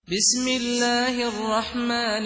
بسم الله الرحمن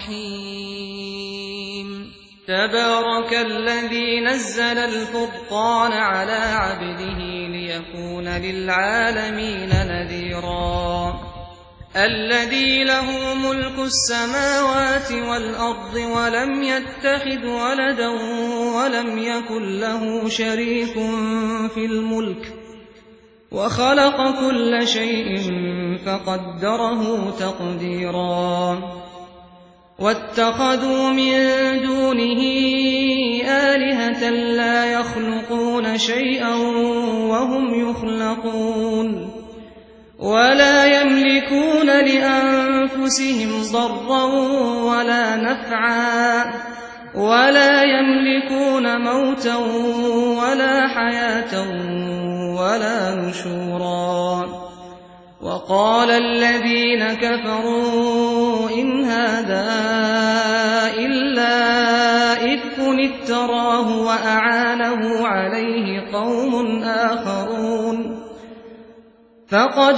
الرحيم تبارك الذي نزل الفرقان على عبده ليكون للعالمين نذيرا الذي له ملك السماوات والأرض ولم يتخذ ولدا ولم يكن له شريك في الملك وخلق كل شيء فقدره تقديرا واتخذوا من دونه آلهة لا يخلقون شيئا وهم يخلقون ولا يملكون لأنفسهم ضرا ولا نفعا ولا يملكون موتا ولا حياة ولا نشورا وقال الذين كفروا إن هذا إلا إفك افتراه وأعانه عليه قوم آخرون فقد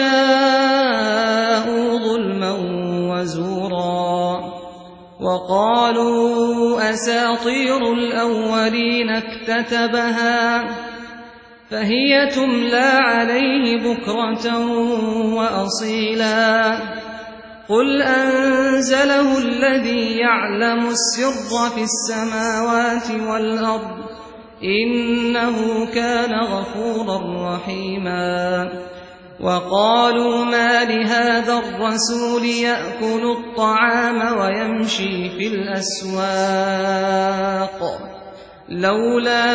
جاءوا ظلما وزورا وقالوا أساطير الأولين اكتتبها فهي تملى عليه بكرة وأصيلا قل أنزله الذي يعلم السر في السماوات والأرض إنه كان غفورا رحيما وقالوا ما لهذا الرسول يأكل الطعام ويمشي في الأسواق لولا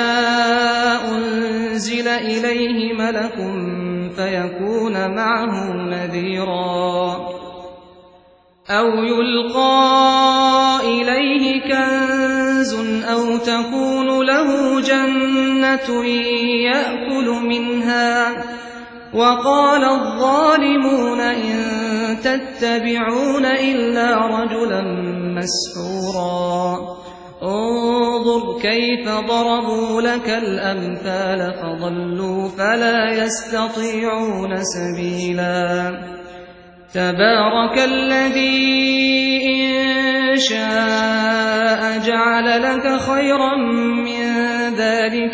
أنزل إليه ملك فيكون معه نذيرا أو يلقى إليه كنز أو تكون له جنة يأكل منها وقال الظالمون إن تتبعون إلا رجلا مسحورا انظر كيف ضربوا لك الأمثال فضلوا فلا يستطيعون سبيلا تبارك الذي إن شاء جعل لك خيرا من ذلك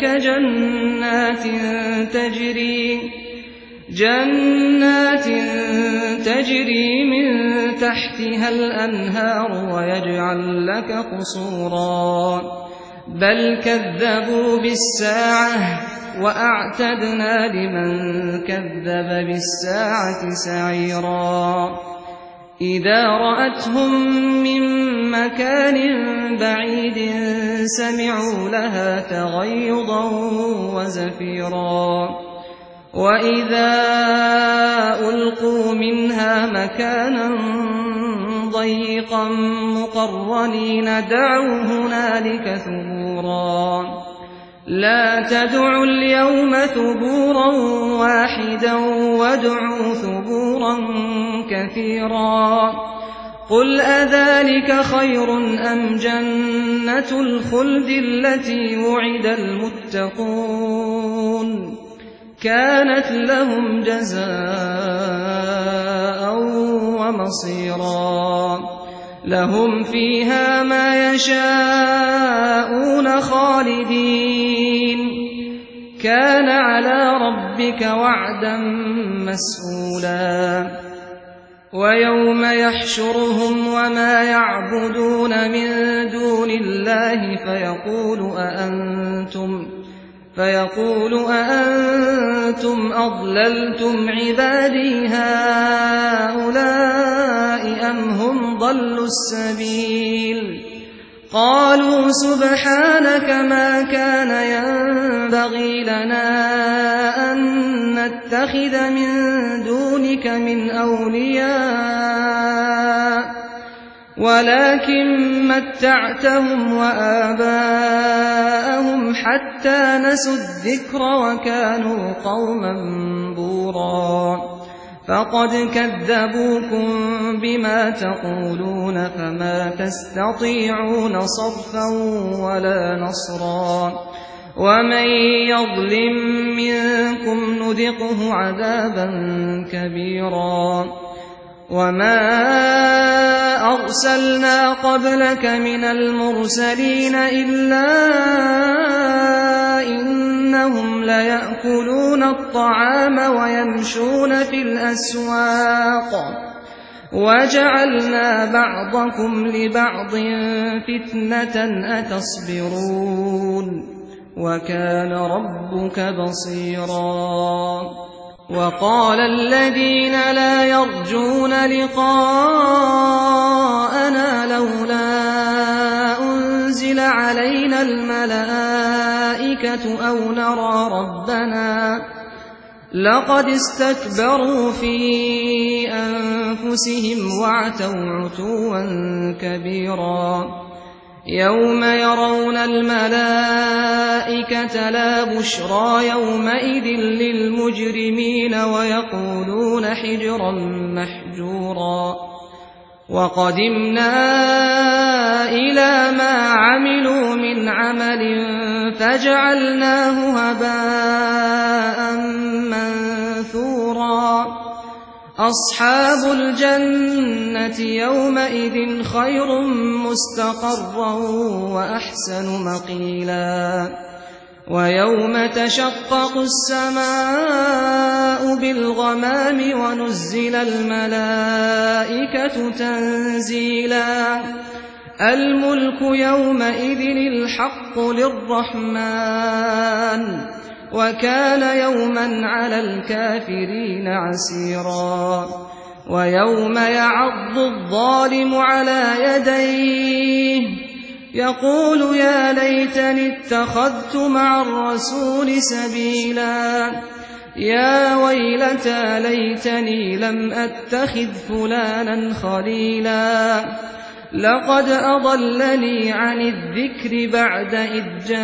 جنات تجري من تحتها الأنهار ويجعل لك قصورا بل كذبوا بالساعة وأعتدنا لمن كذب بالساعة سعيرا إذا رأتهم من مكان بعيد سمعوا لها تغيظا وزفيرا وإذا ألقوا منها مكانا ضيقا مقرنين دعوا هنالك ثبورا لا تدعوا اليوم ثبورا واحدا وادعوا ثبورا كثيرا قل أذلك خير أم جنة الخلد التي وعد المتقون كانت لهم جزاء ومصيرا لهم فيها ما يشاءون خالدين كان على ربك وعدا مسئولا ويوم يحشرهم وما يعبدون من دون الله فيقول أأنتم أضللتم عبادي هؤلاء أم هم ضلوا السبيل قالوا سبحانك ما كان ينبغي لنا أن نتخذ من دونك من أولياء ولكن متعتهم وآباءهم حتى نسوا الذكر وكانوا قوما بورا فقد كذبوكم بما تقولون فما تستطيعون صرفا ولا نصرا ومن يظلم منكم نذقه عذابا كبيرا وما أرسلنا قبلك من المرسلين إلا إنهم ليأكلون الطعام ويمشون في الأسواق وجعلنا بعضكم لبعض فتنة أتصبرون وكان ربك بصيرا وقال الذين لا يرجون لقاءنا لولا أنزل علينا الملائكة أو نرى ربنا لقد استكبروا في أنفسهم وعتوا عتوا كبيرا يوم يرون الملائكة لا بشرى يومئذ للمجرمين ويقولون حجرا محجورا وقدمنا إلى ما عملوا من عمل فجعلناه هباء منثورا أصحاب الجنة يومئذ خير مستقرا وأحسن مقيلا ويوم تشقق السماء بالغمام ونزل الملائكة تنزيلا الملك يومئذ الحق للرحمن وكان يوما على الكافرين عسيرا ويوم يعض الظالم على يديه يقول يا ليتني اتخذت مع الرسول سبيلا يا ويلتى ليتني لم أتخذ فلانا خليلا لقد أضلني عن الذكر بعد إذ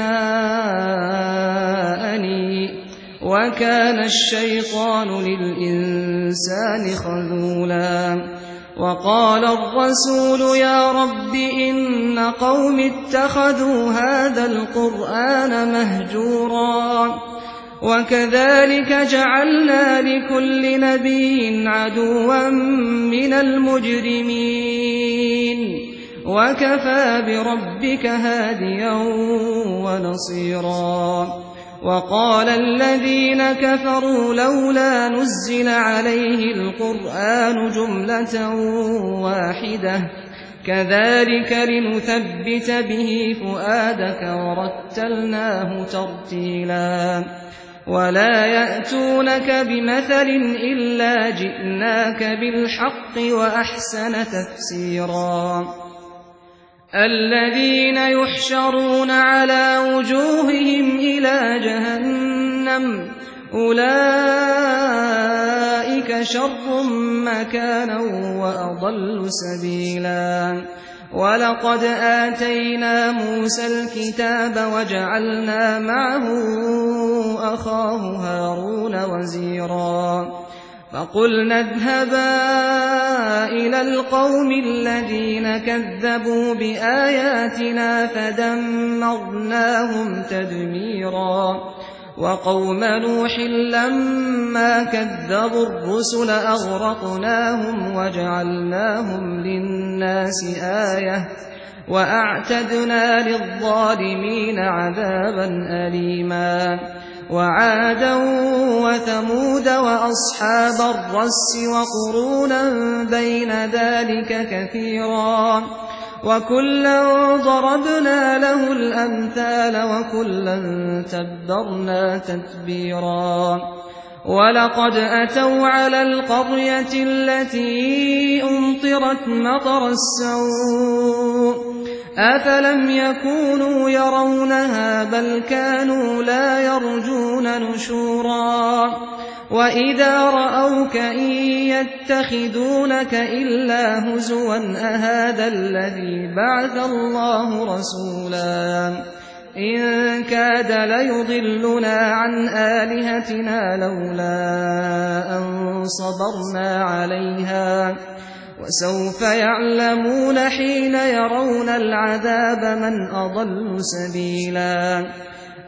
جاءني وكان الشيطان للإنسان خذولا وقال الرسول يا رب إن قوم اتخذوا هذا القرآن مهجورا وكذلك جعلنا لكل نبي عدوا من المجرمين وكفى بربك هاديا ونصيرا وقال الذين كفروا لولا نزل عليه القرآن جملة واحدة كذلك لنثبت به فؤادك ورتلناه ترتيلا ولا يأتونك بمثل إلا جئناك بالحق وأحسن تفسيرا الذين يحشرون على وجوههم إلى جهنم أولئك شر مكانا وأضل سبيلا ولقد آتينا موسى الكتاب وجعلنا معه أخاه هارون وزيرا فقلنا اذهبا إلى القوم الذين كذبوا بآياتنا فدمرناهم تدميرا وقوم نوح لما كذبوا الرسل أغرقناهم وجعلناهم للناس آية وأعتدنا للظالمين عذابا أليما وعادا وثمود وأصحاب الرس وقرونا بين ذلك كثيرا وكلا ضربنا له الأمثال وكلا تبرنا تتبيرا ولقد أتوا على القرية التي أمطرت مطر السوء أفلم يكونوا يرونها بل كانوا لا يرجون نشورا وإذا رأوك إن يتخذونك إلا هزوا أهذا الذي بعث الله رسولا إن كاد ليضلنا عن آلهتنا لولا أن صبرنا عليها وسوف يعلمون حين يرون العذاب من أضل سبيلا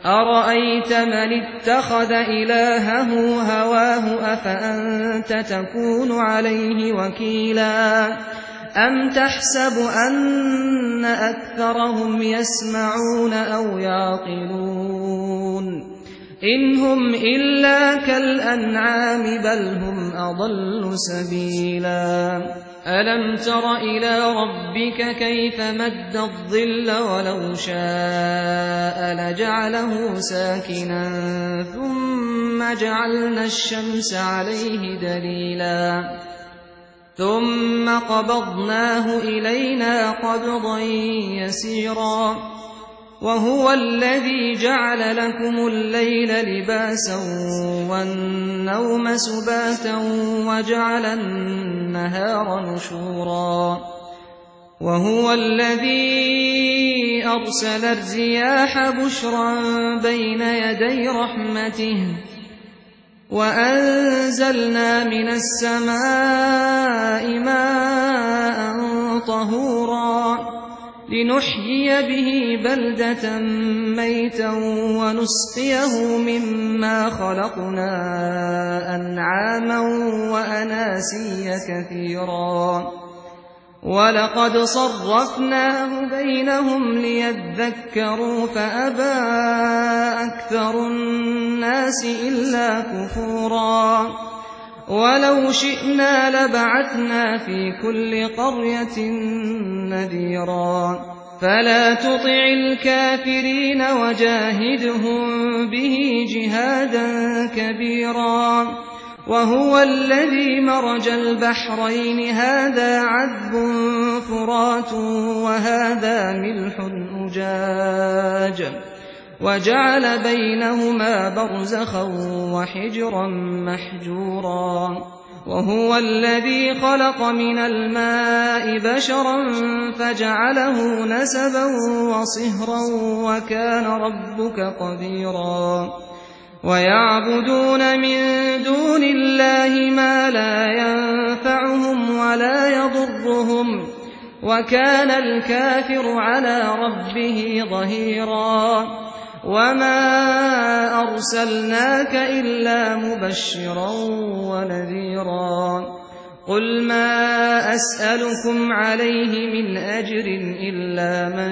أرأيت من اتخذ إلهه هواه أفأنت تكون عليه وكيلا أم تحسب أن أكثرهم يسمعون أو يعقلون إن هم إلا كالأنعام بل هم أضل سبيلا ألم تر إلى ربك كيف مد الظل ولو شاء لجعله ساكنا ثم جعلنا الشمس عليه دليلا ثم قبضناه إلينا قبضا يسيرا وهو الذي جعل لكم الليل لباسا والنوم سباتا وجعل النهار نشورا وهو الذي أرسل الرياح بشرا بين يدي رحمته وأنزلنا من السماء ماء طهورا لنحيي به بلدة ميتا ونسقيه مما خلقنا أنعاما وأناسيا كثيرا ولقد صرفناه بينهم ليذكروا فأبى أكثر الناس إلا كفورا ولو شئنا لبعثنا في كل قرية نذيرا فلا تطع الكافرين وجاهدهم به جهادا كبيرا وهو الذي مرج البحرين هذا عذب فرات وهذا ملح أجاج وجعل بينهما برزخا وحجرا محجورا وهو الذي خلق من الماء بشرا فجعله نسبا وصهرا وكان ربك قديرا ويعبدون من دون الله ما لا ينفعهم ولا يضرهم وكان الكافر على ربه ظهيرا وما أرسلناك إلا مبشرا ونذيرا قل ما أسألكم عليه من أجر إلا من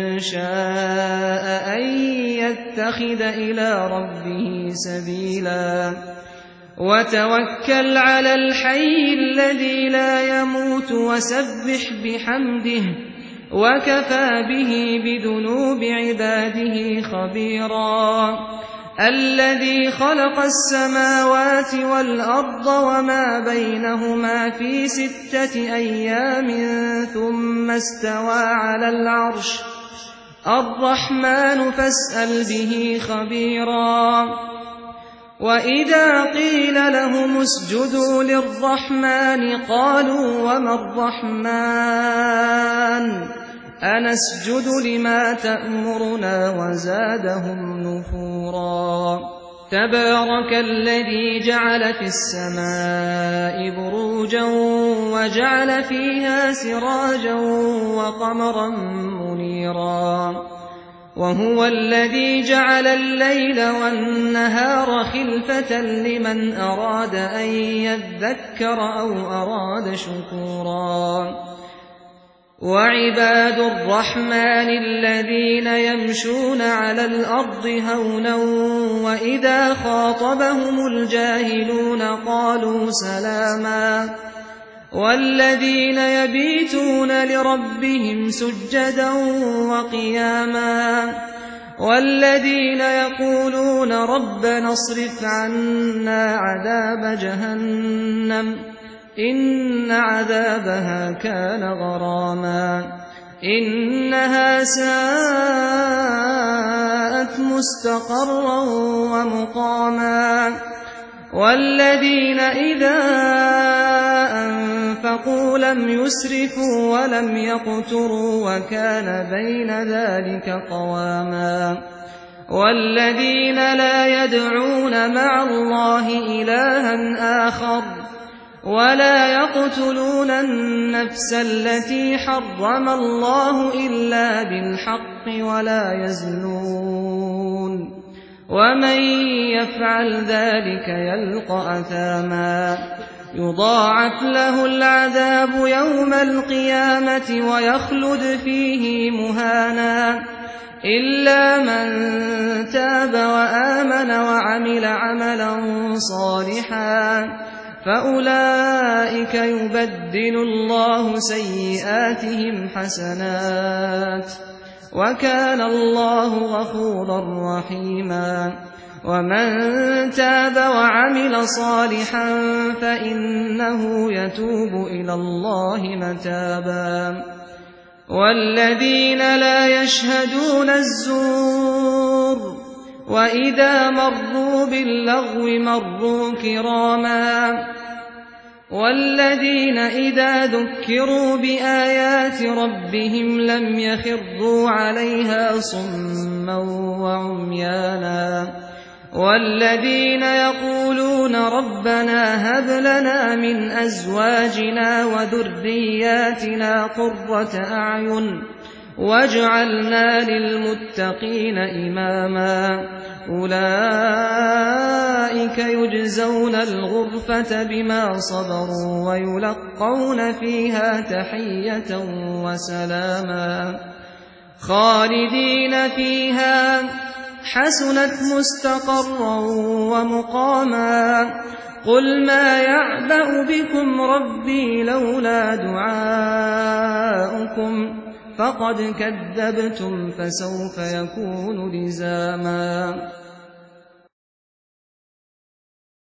شاء أن يتخذ إلى ربه سبيلا وتوكل على الحي الذي لا يموت وسبح بحمده وكفى به بذنوب عباده خبيرا الذي خلق السماوات والأرض وما بينهما في 6 أيام ثم استوى على العرش الرحمن فاسأل به خبيرا وإذا قيل لهم اسجدوا للرحمن قالوا وما الرحمن أنسجد لما تأمرنا وزادهم نفورا تبارك الذي جعل في السماء بروجا وجعل فيها سراجا وقمرا منيرا وهو الذي جعل الليل والنهار خلفة لمن أراد أن يذكر أو أراد شكورا وعباد الرحمن الذين يمشون على الأرض هونا وإذا خاطبهم الجاهلون قالوا سلاما والذين يبيتون لربهم سجدا وقياما والذين يقولون ربنا اصرف عنا عذاب جهنم إن عذابها كان غراما إنها ساءت مستقرا ومقاما والذين إذا أنفقوا لم يسرفوا ولم يقتروا وكان بين ذلك قواما والذين لا يدعون مع الله إلها آخر ولا يقتلون النفس التي حرم الله إلا بالحق ولا يزنون ومن يفعل ذلك يلقى أثاما يضاعف له العذاب يوم القيامة ويخلد فيه مهانا إلا من تاب وآمن وعمل عملا صالحا فأولئك يبدل الله سيئاتهم حسنات وكان الله غفورا رحيما ومن تاب وعمل صالحا فإنه يتوب إلى الله متابا والذين لا يشهدون الزور وإذا مروا باللغو مروا كراما والذين إذا ذكروا بآيات ربهم لم يخروا عليها صما وعميانا والذين يقولون ربنا هب لنا من أزواجنا وذرياتنا قرة أعين واجعلنا للمتقين إماما أولئك يجزون الغرفة بما صبروا ويلقون فيها تحية وسلاما خالدين فيها حسنت مستقرا ومقاما قل ما يعبأ بكم ربي لولا دعاؤكم فقد كذبتم فسوف يكون لزاما